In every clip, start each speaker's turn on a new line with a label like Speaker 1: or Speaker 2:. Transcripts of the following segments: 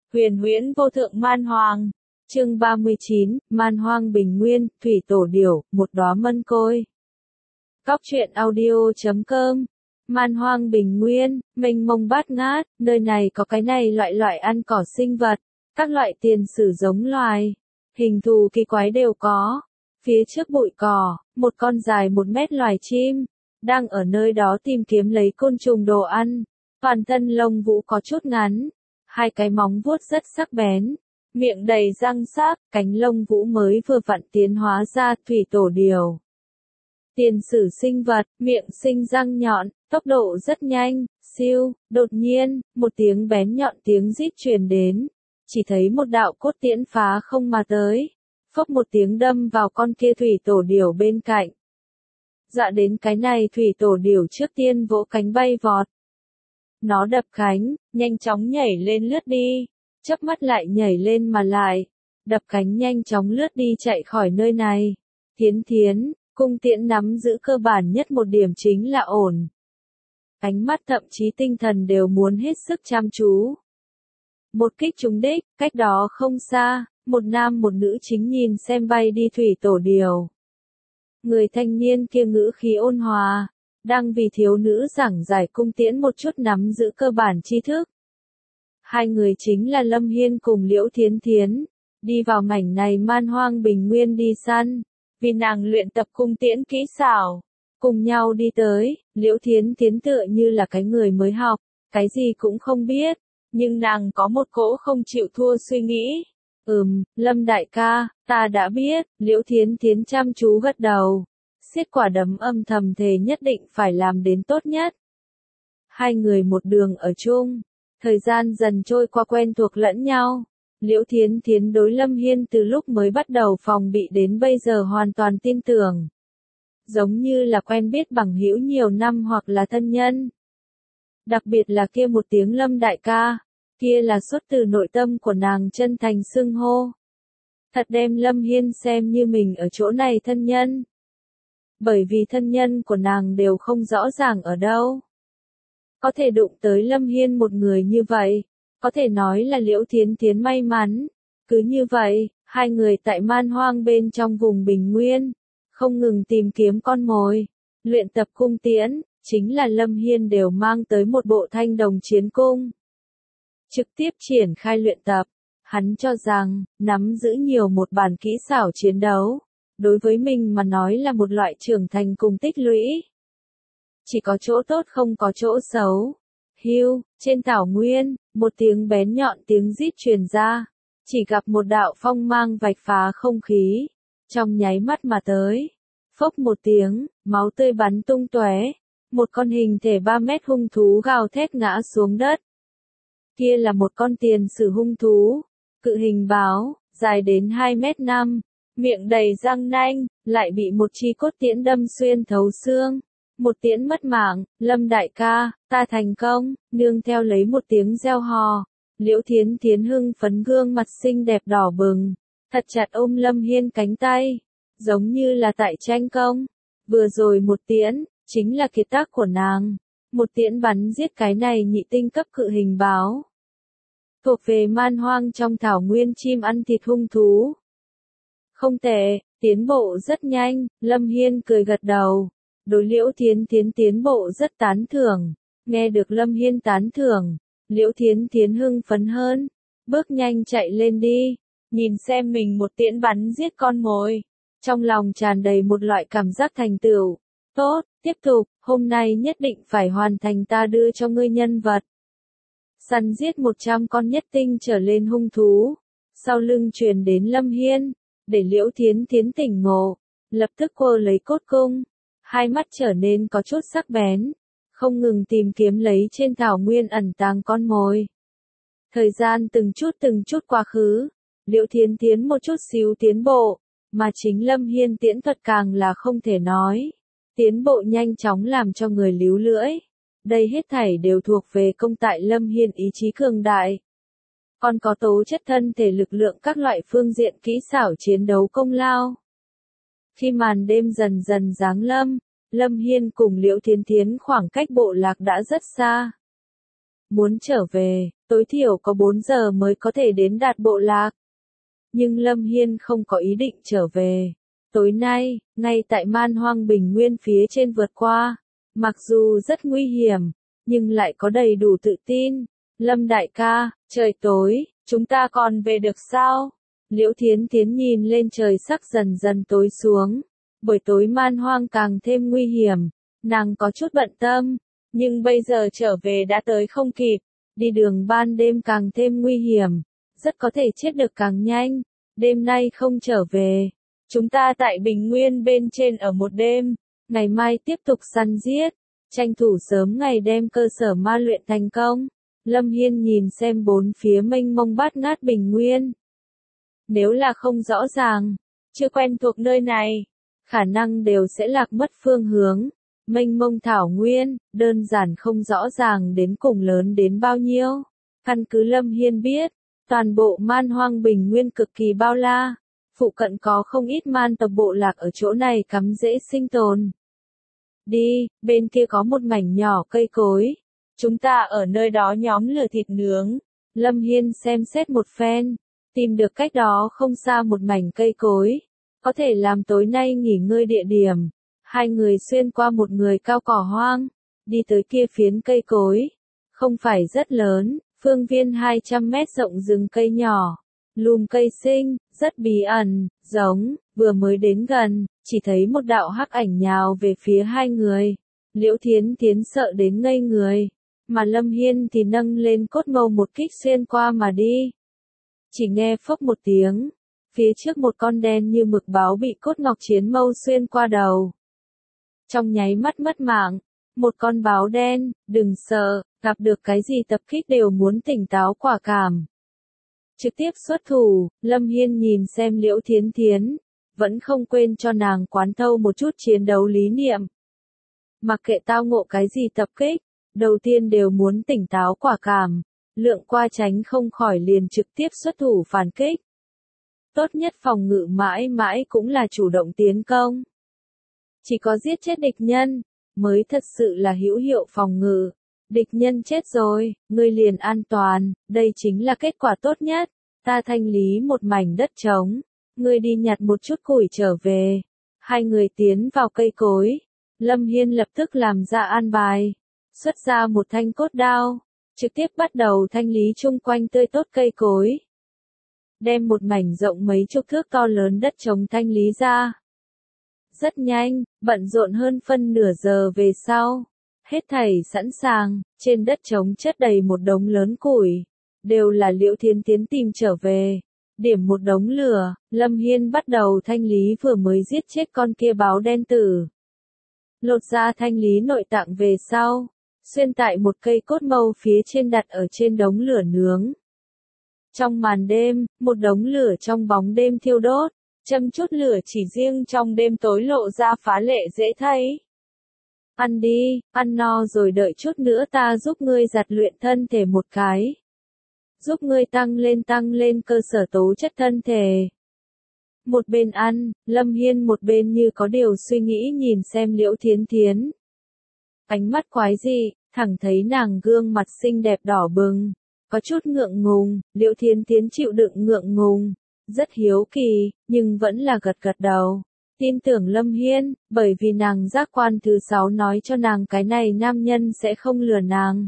Speaker 1: Huyền huyễn vô thượng man hoang. Chương 39, Man hoang bình nguyên, thủy tổ điểu, một đóa mân côi. Cóc truyện audio.com. Man hoang bình nguyên, mênh mông bát ngát, nơi này có cái này loại ăn cỏ sinh vật, các loại tiền sử giống loài, hình thù kỳ quái đều có. Phía trước bụi cỏ, một con dài 1 mét loài chim, đang ở nơi đó tìm kiếm lấy côn trùng đồ ăn, toàn thân lông vũ có chút ngắn, hai cái móng vuốt rất sắc bén, miệng đầy răng sắc, cánh lông vũ mới vừa vặn tiến hóa ra thủy tổ điểu. Tiền sử sinh vật, miệng sinh răng nhọn, tốc độ rất nhanh, siêu, đột nhiên, một tiếng bén nhọn tiếng rít truyền đến, chỉ thấy một đạo cốt tiễn phá không mà tới, phốc một tiếng đâm vào con kia thủy tổ điểu bên cạnh. Dọa đến cái này thủy tổ điểu trước tiên vỗ cánh bay vọt. Nó đập cánh, nhanh chóng nhảy lên lướt đi, chớp mắt lại nhảy lên mà lại, đập cánh nhanh chóng lướt đi chạy khỏi nơi này. Thiến, cung tiễn nắm giữ cơ bản nhất một điểm chính là ổn. Ánh mắt thậm chí tinh thần đều muốn hết sức chăm chú. Một kích trúng đích, cách đó không xa, một nam một nữ chính nhìn xem bay đi thủy tổ điểu. Người thanh niên kia ngữ khí ôn hòa, đang vì thiếu nữ giảng giải cung tiễn một chút nắm giữ cơ bản tri thức. Hai người chính là Lâm Hiên cùng Liễu Thiến, đi vào mảnh này man hoang bình nguyên đi săn, vì nàng luyện tập cung tiễn kỹ xảo. Cùng nhau đi tới, Liễu Thiến tựa như là cái người mới học, cái gì cũng không biết, nhưng nàng có một cỗ không chịu thua suy nghĩ. Lâm đại ca, ta đã biết, Liễu Thiến chăm chú gật đầu, siết quả đấm âm thầm thề nhất định phải làm đến tốt nhất. Hai người một đường ở chung, thời gian dần trôi qua quen thuộc lẫn nhau. Liễu Thiến đối Lâm Hiên từ lúc mới bắt đầu phòng bị đến bây giờ hoàn toàn tin tưởng. Giống như là quen biết bằng hữu nhiều năm hoặc là thân nhân. Đặc biệt là kia một tiếng Lâm đại ca, kia là xuất từ nội tâm của nàng chân thành xưng hô. Thật đem Lâm Hiên xem như mình ở chỗ này thân nhân. Bởi vì thân nhân của nàng đều không rõ ràng ở đâu. Có thể đụng tới Lâm Hiên một người như vậy, có thể nói là Liễu Thiến may mắn. Cứ như vậy, hai người tại man hoang bên trong vùng bình nguyên, không ngừng tìm kiếm con mồi, luyện tập cung tiễn, chính là Lâm Hiên đều mang tới một bộ thanh đồng chiến cung. Trực tiếp triển khai luyện tập, hắn cho rằng, nắm giữ nhiều một bản kỹ xảo chiến đấu, đối với mình mà nói là một loại trưởng thành cùng tích lũy. Chỉ có chỗ tốt không có chỗ xấu. Hưu, trên thảo nguyên, một tiếng bén nhọn tiếng rít truyền ra, chỉ gặp một đạo phong mang vạch phá không khí, trong nháy mắt mà tới. Phốc một tiếng, máu tươi bắn tung tóe, một con hình thể 3 mét hung thú gào thét ngã xuống đất. Kia là một con tiền sử hung thú, cự hình báo, dài đến 2 mét 5, miệng đầy răng nanh, lại bị một chi cốt tiễn đâm xuyên thấu xương. Một tiễn mất mạng, Lâm đại ca, ta thành công, nương theo lấy một tiếng reo hò. Liễu Thiến hưng phấn gương mặt xinh đẹp đỏ bừng, thật chặt ôm Lâm Hiên cánh tay, giống như là tại tranh công. Vừa rồi một tiễn, chính là kiệt tác của nàng. Một tiễn bắn giết cái này nhị tinh cấp cự hình báo. Thuộc về man hoang trong thảo nguyên chim ăn thịt hung thú. Không tệ, tiến bộ rất nhanh, Lâm Hiên cười gật đầu. Đối Liễu Thiến tiến bộ rất tán thưởng. Nghe được Lâm Hiên tán thưởng, Liễu Thiến hưng phấn hơn, bước nhanh chạy lên đi, nhìn xem mình một tiễn bắn giết con mồi, trong lòng tràn đầy một loại cảm giác thành tựu. Tốt, tiếp tục, hôm nay nhất định phải hoàn thành ta đưa cho ngươi nhân vật. Săn giết 100 con nhất tinh trở lên hung thú, sau lưng truyền đến Lâm Hiên, để Liễu Thiến tỉnh ngộ, lập tức quơ lấy cốt cung, hai mắt trở nên có chút sắc bén, không ngừng tìm kiếm lấy trên thảo nguyên ẩn tàng con mồi. Thời gian từng chút quá khứ, Liễu Thiến một chút xíu tiến bộ, mà chính Lâm Hiên tiễn thuật càng là không thể nói. Tiến bộ nhanh chóng làm cho người líu lưỡi. Đây hết thảy đều thuộc về công tại Lâm Hiên ý chí cường đại. Còn có tố chất thân thể lực lượng các loại phương diện kỹ xảo chiến đấu công lao. Khi màn đêm dần dần giáng lâm, Lâm Hiên cùng Liễu Thiến khoảng cách bộ lạc đã rất xa. muốn trở về, tối thiểu có 4 giờ mới có thể đến đạt bộ lạc. Nhưng Lâm Hiên không có ý định trở về. Tối nay, ngay tại man hoang bình nguyên phía trên vượt qua, mặc dù rất nguy hiểm, nhưng lại có đầy đủ tự tin. Lâm đại ca, trời tối, chúng ta còn về được sao? Liễu Thiến Thiến nhìn lên trời sắc dần dần tối xuống. Buổi tối man hoang càng thêm nguy hiểm, nàng có chút bận tâm, nhưng bây giờ trở về đã tới không kịp, đi đường ban đêm càng thêm nguy hiểm, rất có thể chết được càng nhanh. Đêm nay không trở về, chúng ta tại bình nguyên bên trên ở một đêm, ngày mai tiếp tục săn giết, tranh thủ sớm ngày đem cơ sở ma luyện thành công. Lâm Hiên nhìn xem bốn phía mênh mông bát ngát bình nguyên. Nếu là không rõ ràng, chưa quen thuộc nơi này, khả năng đều sẽ lạc mất phương hướng. Mênh mông thảo nguyên, đơn giản không rõ ràng đến cùng lớn đến bao nhiêu. Căn cứ Lâm Hiên biết, toàn bộ man hoang bình nguyên cực kỳ bao la, phụ cận có không ít man tộc bộ lạc ở chỗ này cắm rễ sinh tồn. Đi, bên kia có một mảnh nhỏ cây cối. Chúng ta ở nơi đó nhóm lửa thịt nướng. Lâm Hiên xem xét một phen, tìm được cách đó không xa một mảnh cây cối, có thể làm tối nay nghỉ ngơi địa điểm. Hai người xuyên qua một người cao cỏ hoang, đi tới kia phiến cây cối. Không phải rất lớn, phương viên 200 mét rộng rừng cây nhỏ, lùm cây xinh, rất bí ẩn, giống, vừa mới đến gần, chỉ thấy một đạo hắc ảnh nhào về phía hai người. Liễu Thiến Thiến sợ đến ngây người, mà Lâm Hiên thì nâng lên cốt mâu một kích xuyên qua mà đi. Chỉ nghe phốc một tiếng, phía trước một con đen như mực báo bị cốt ngọc chiến mâu xuyên qua đầu. Trong nháy mắt mất mạng, một con báo đen, đừng sợ, gặp được cái gì tập kích đều muốn tỉnh táo quả cảm. Trực tiếp xuất thủ, Lâm Hiên nhìn xem Liễu Thiến Thiến, vẫn không quên cho nàng quán thâu một chút chiến đấu lý niệm. Mặc kệ tao ngộ cái gì tập kích, đầu tiên đều muốn tỉnh táo quả cảm, lượng qua tránh không khỏi liền trực tiếp xuất thủ phản kích. Tốt nhất phòng ngự mãi mãi cũng là chủ động tiến công. Chỉ có giết chết địch nhân, mới thật sự là hữu hiệu phòng ngự. Địch nhân chết rồi, ngươi liền an toàn, đây chính là kết quả tốt nhất. Ta thanh lý một mảnh đất trống, ngươi đi nhặt một chút củi trở về. Hai người tiến vào cây cối. Lâm Hiên lập tức làm ra an bài, xuất ra một thanh cốt đao, trực tiếp bắt đầu thanh lý chung quanh tươi tốt cây cối. Đem một mảnh rộng mấy chục thước to lớn đất trống thanh lý ra. Rất nhanh, bận rộn hơn phân nửa giờ về sau. Hết thảy sẵn sàng, trên đất trống chất đầy một đống lớn củi. Đều là Liễu Thiến Thiến tìm trở về. Điểm một đống lửa, Lâm Hiên bắt đầu thanh lý vừa mới giết chết con kia báo đen tử. Lột ra thanh lý nội tạng về sau, xuyên tại một cây cốt mâu phía trên đặt ở trên đống lửa nướng. Trong màn đêm, một đống lửa trong bóng đêm thiêu đốt, châm chút lửa chỉ riêng trong đêm tối lộ ra phá lệ dễ thấy. Ăn đi, ăn no rồi đợi chút nữa ta giúp ngươi giặt luyện thân thể một cái. Giúp ngươi tăng lên cơ sở tố chất thân thể. Một bên ăn, Lâm Hiên một bên như có điều suy nghĩ nhìn xem Liễu Thiến Thiến. Ánh mắt quái dị, thẳng thấy nàng gương mặt xinh đẹp đỏ bừng, có chút ngượng ngùng. Liễu Thiến Thiến chịu đựng ngượng ngùng, rất hiếu kỳ, nhưng vẫn là gật gật đầu. Tin tưởng Lâm Hiên, bởi vì nàng giác quan thứ 6 nói cho nàng cái này nam nhân sẽ không lừa nàng.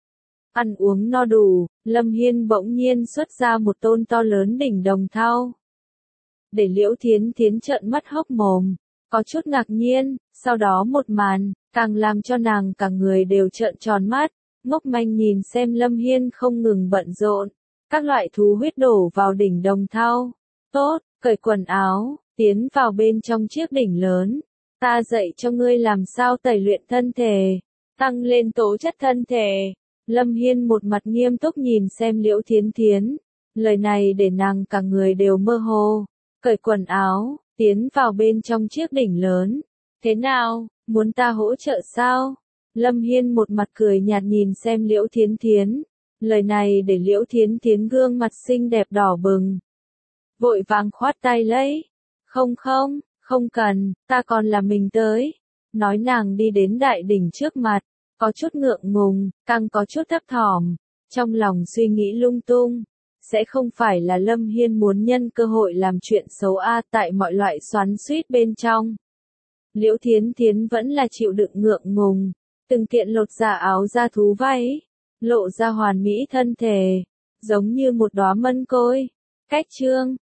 Speaker 1: Ăn uống no đủ, Lâm Hiên bỗng nhiên xuất ra một tôn to lớn đỉnh đồng thau. Để Liễu Thiến Thiến trợn mắt hốc mồm, có chút ngạc nhiên, sau đó một màn, càng làm cho nàng cả người đều trợn tròn mắt, ngốc manh nhìn xem Lâm Hiên không ngừng bận rộn, các loại thú huyết đổ vào đỉnh đồng thau. Tốt, cởi quần áo, tiến vào bên trong chiếc đỉnh lớn, ta dạy cho ngươi làm sao tẩy luyện thân thể, tăng lên tố chất thân thể. Lâm Hiên một mặt nghiêm túc nhìn xem Liễu Thiến Thiến, lời này để nàng cả người đều mơ hồ. Cởi quần áo, tiến vào bên trong chiếc đỉnh lớn. Thế nào, muốn ta hỗ trợ sao? Lâm Hiên một mặt cười nhạt nhìn xem Liễu Thiến Thiến. Lời này để Liễu Thiến Thiến gương mặt xinh đẹp đỏ bừng. Vội vàng khoát tay lấy. Không cần, ta còn là mình tới. Nói nàng đi đến đại đỉnh trước mặt, có chút ngượng ngùng, càng có chút thấp thỏm, trong lòng suy nghĩ lung tung. Sẽ không phải là Lâm Hiên muốn nhân cơ hội làm chuyện xấu tại mọi loại xoắn xuýt bên trong. Liễu Thiến Thiến vẫn là chịu đựng ngượng ngùng, từng kiện lột ra áo da thú váy, lộ ra hoàn mỹ thân thể, giống như một đóa mân côi. Cách chương